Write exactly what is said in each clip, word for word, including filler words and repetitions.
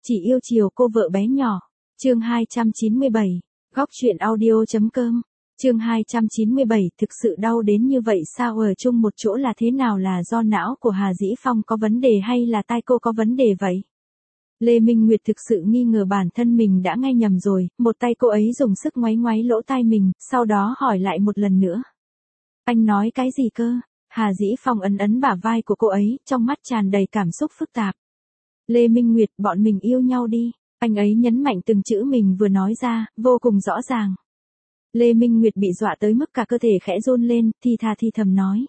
Chỉ yêu chiều cô vợ bé nhỏ. Chương hai trăm chín mươi bảy. Góc truyện audio.com. Chương hai trăm chín mươi bảy. Thực sự đau đến như vậy sao? Ở chung một chỗ là thế nào? Là do não của Hà Dĩ Phong có vấn đề hay là tai cô có vấn đề vậy? Lê Minh Nguyệt thực sự nghi ngờ bản thân mình đã nghe nhầm rồi, một tay cô ấy dùng sức ngoáy ngoáy lỗ tai mình, sau đó hỏi lại một lần nữa. Anh nói cái gì cơ? Hà Dĩ Phong ấn ấn bả vai của cô ấy, trong mắt tràn đầy cảm xúc phức tạp. Lê Minh Nguyệt, bọn mình yêu nhau đi. Anh ấy nhấn mạnh từng chữ mình vừa nói ra, vô cùng rõ ràng. Lê Minh Nguyệt bị dọa tới mức cả cơ thể khẽ run lên, thì thà thì thầm nói.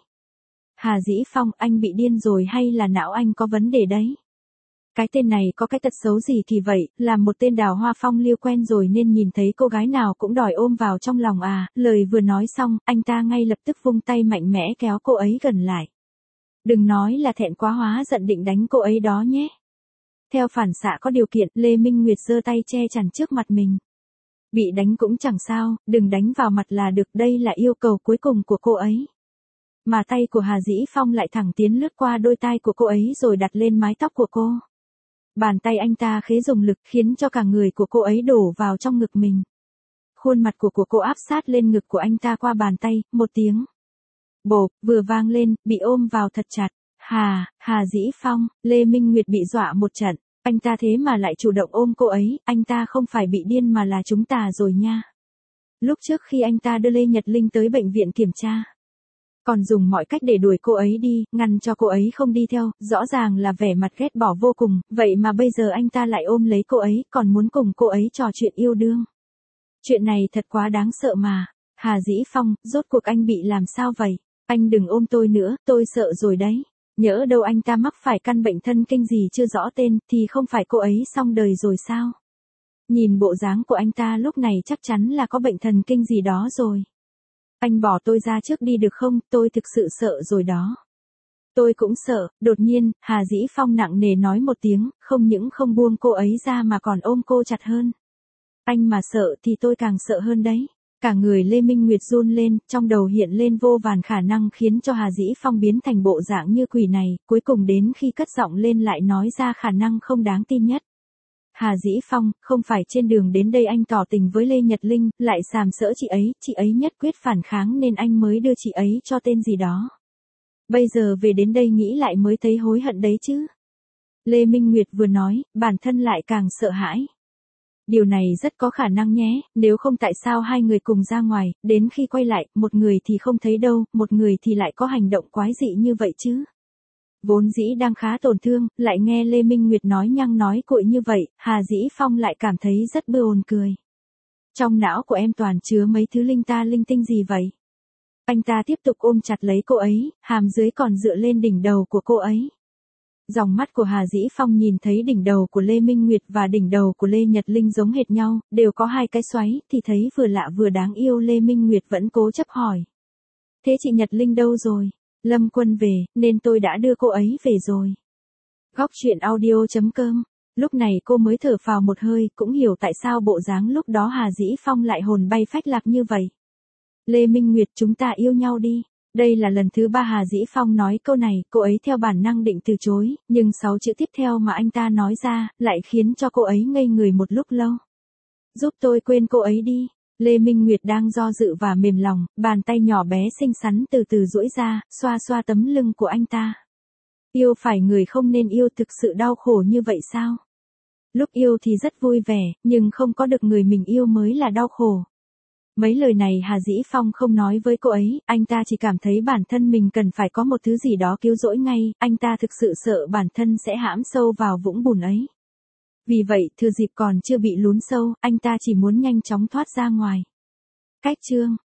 Hà Dĩ Phong, anh bị điên rồi hay là não anh có vấn đề đấy? Cái tên này có cái tật xấu gì kỳ vậy, làm một tên đào hoa phong liêu quen rồi nên nhìn thấy cô gái nào cũng đòi ôm vào trong lòng à? Lời vừa nói xong, anh ta ngay lập tức vung tay mạnh mẽ kéo cô ấy gần lại. Đừng nói là thẹn quá hóa giận định đánh cô ấy đó nhé. Theo phản xạ có điều kiện, Lê Minh Nguyệt giơ tay che chắn trước mặt mình. Bị đánh cũng chẳng sao, đừng đánh vào mặt là được, đây là yêu cầu cuối cùng của cô ấy. Mà tay của Hà Dĩ Phong lại thẳng tiến lướt qua đôi tai của cô ấy rồi đặt lên mái tóc của cô. Bàn tay anh ta khế dùng lực khiến cho cả người của cô ấy đổ vào trong ngực mình. Khuôn mặt của của cô áp sát lên ngực của anh ta qua bàn tay, một tiếng bộp vừa vang lên, bị ôm vào thật chặt. Hà, Hà Dĩ Phong, Lê Minh Nguyệt bị dọa một trận, anh ta thế mà lại chủ động ôm cô ấy, anh ta không phải bị điên mà là chúng ta rồi nha. Lúc trước khi anh ta đưa Lê Nhật Linh tới bệnh viện kiểm tra, còn dùng mọi cách để đuổi cô ấy đi, ngăn cho cô ấy không đi theo, rõ ràng là vẻ mặt ghét bỏ vô cùng, vậy mà bây giờ anh ta lại ôm lấy cô ấy, còn muốn cùng cô ấy trò chuyện yêu đương. Chuyện này thật quá đáng sợ mà. Hà Dĩ Phong, rốt cuộc anh bị làm sao vậy? Anh đừng ôm tôi nữa, tôi sợ rồi đấy. Nhỡ đâu anh ta mắc phải căn bệnh thân kinh gì chưa rõ tên, thì không phải cô ấy xong đời rồi sao? Nhìn bộ dáng của anh ta lúc này chắc chắn là có bệnh thần kinh gì đó rồi. Anh bỏ tôi ra trước đi được không, tôi thực sự sợ rồi đó. Tôi cũng sợ. Đột nhiên, Hà Dĩ Phong nặng nề nói một tiếng, không những không buông cô ấy ra mà còn ôm cô chặt hơn. Anh mà sợ thì tôi càng sợ hơn đấy. Cả người Lê Minh Nguyệt run lên, trong đầu hiện lên vô vàn khả năng khiến cho Hà Dĩ Phong biến thành bộ dạng như quỷ này, cuối cùng đến khi cất giọng lên lại nói ra khả năng không đáng tin nhất. Hà Dĩ Phong, không phải trên đường đến đây anh tỏ tình với Lê Nhật Linh, lại sàm sỡ chị ấy, chị ấy nhất quyết phản kháng nên anh mới đưa chị ấy cho tên gì đó. Bây giờ về đến đây nghĩ lại mới thấy hối hận đấy chứ. Lê Minh Nguyệt vừa nói, bản thân lại càng sợ hãi. Điều này rất có khả năng nhé, nếu không tại sao hai người cùng ra ngoài, đến khi quay lại, một người thì không thấy đâu, một người thì lại có hành động quái dị như vậy chứ. Vốn dĩ đang khá tổn thương, lại nghe Lê Minh Nguyệt nói nhăng nói cuội như vậy, Hà Dĩ Phong lại cảm thấy rất bồn cười. Trong não của em toàn chứa mấy thứ linh ta linh tinh gì vậy? Anh ta tiếp tục ôm chặt lấy cô ấy, hàm dưới còn dựa lên đỉnh đầu của cô ấy. Dòng mắt của Hà Dĩ Phong nhìn thấy đỉnh đầu của Lê Minh Nguyệt và đỉnh đầu của Lê Nhật Linh giống hệt nhau, đều có hai cái xoáy, thì thấy vừa lạ vừa đáng yêu. Lê Minh Nguyệt vẫn cố chấp hỏi. Thế chị Nhật Linh đâu rồi? Lâm Quân về, nên tôi đã đưa cô ấy về rồi. Góc truyện audio.com. Lúc này cô mới thở phào một hơi, cũng hiểu tại sao bộ dáng lúc đó Hà Dĩ Phong lại hồn bay phách lạc như vậy. Lê Minh Nguyệt, chúng ta yêu nhau đi. Đây là lần thứ ba Hà Dĩ Phong nói câu này, cô ấy theo bản năng định từ chối, nhưng sáu chữ tiếp theo mà anh ta nói ra, lại khiến cho cô ấy ngây người một lúc lâu. Giúp tôi quên cô ấy đi. Lê Minh Nguyệt đang do dự và mềm lòng, bàn tay nhỏ bé xinh xắn từ từ duỗi ra, xoa xoa tấm lưng của anh ta. Yêu phải người không nên yêu, thực sự đau khổ như vậy sao? Lúc yêu thì rất vui vẻ, nhưng không có được người mình yêu mới là đau khổ. Mấy lời này Hà Dĩ Phong không nói với cô ấy, anh ta chỉ cảm thấy bản thân mình cần phải có một thứ gì đó cứu rỗi ngay, anh ta thực sự sợ bản thân sẽ hãm sâu vào vũng bùn ấy. Vì vậy, thừa dịp còn chưa bị lún sâu, anh ta chỉ muốn nhanh chóng thoát ra ngoài. Cách chương